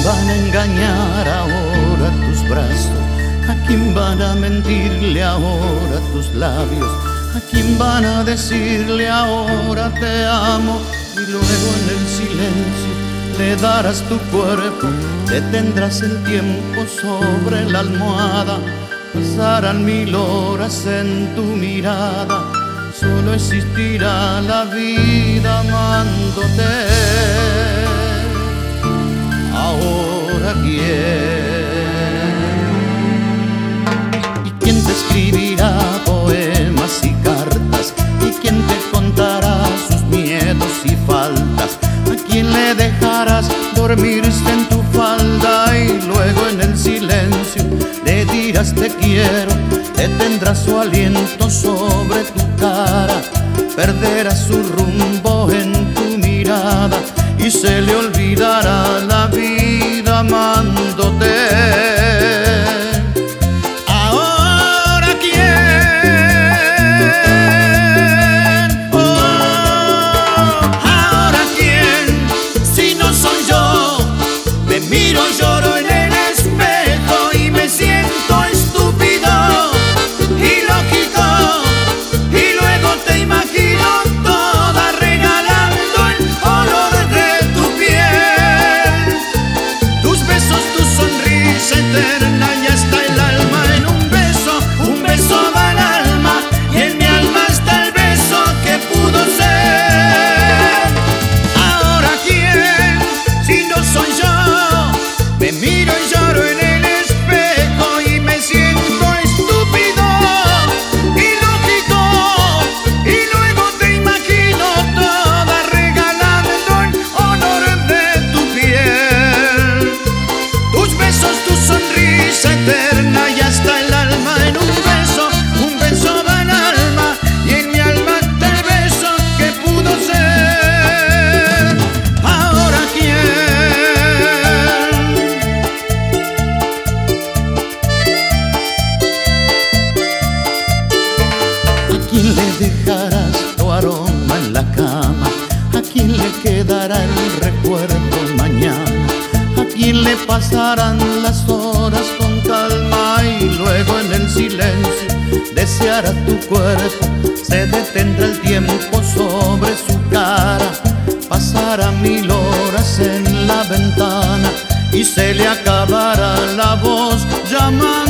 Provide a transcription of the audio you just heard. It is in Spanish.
van a engañar ahora tus brazos? ¿A quién van a mentirle ahora tus labios? ¿A quién van a decirle ahora te amo? Y luego en el silencio le darás tu cuerpo, detendrás el tiempo sobre la almohada. Pasarán 1000 horas en tu mirada, solo existirá la vida amándote. Ahora quién, y quién te escribirá poemas y cartas, y quién te contará sus miedos y faltas, a quién le dejarás dormirse en tu falda y luego en el silencio le dirás te quiero. Detendrás su aliento sobre tu cara, perderás su rumbo en tu mirada y se le olvidará la vida amándote. Ahora quién, oh, ahora quién, si no soy yo. Me miro, lloro en el espejo y me siento estúpido y lógico, y luego te imagino toda regalando el olor de tu piel, tus besos, tu sonrisa eterna, y hasta el alma en un beso va al alma, y en mi alma está el beso que pudo ser. Ahora quién, si no soy yo. Me miro y lloro en el espejo y me siento estúpido y lógico, y luego te imagino toda regalando el olor de tu piel, tus besos, tu sonrisa eterna, y hasta el alma en un beso va al alma, y en mi alma está el beso que pudo ser. Ahora quién. ¿A quién le dejarás tu aroma en la cama? ¿A quién le quedará el recuerdo mañana? ¿A quién le pasarán las horas con calma y luego en el silencio deseará tu cuerpo? Se detendrá el tiempo sobre su cara, pasará 1000 horas en la ventana y se le acabará la voz llamando.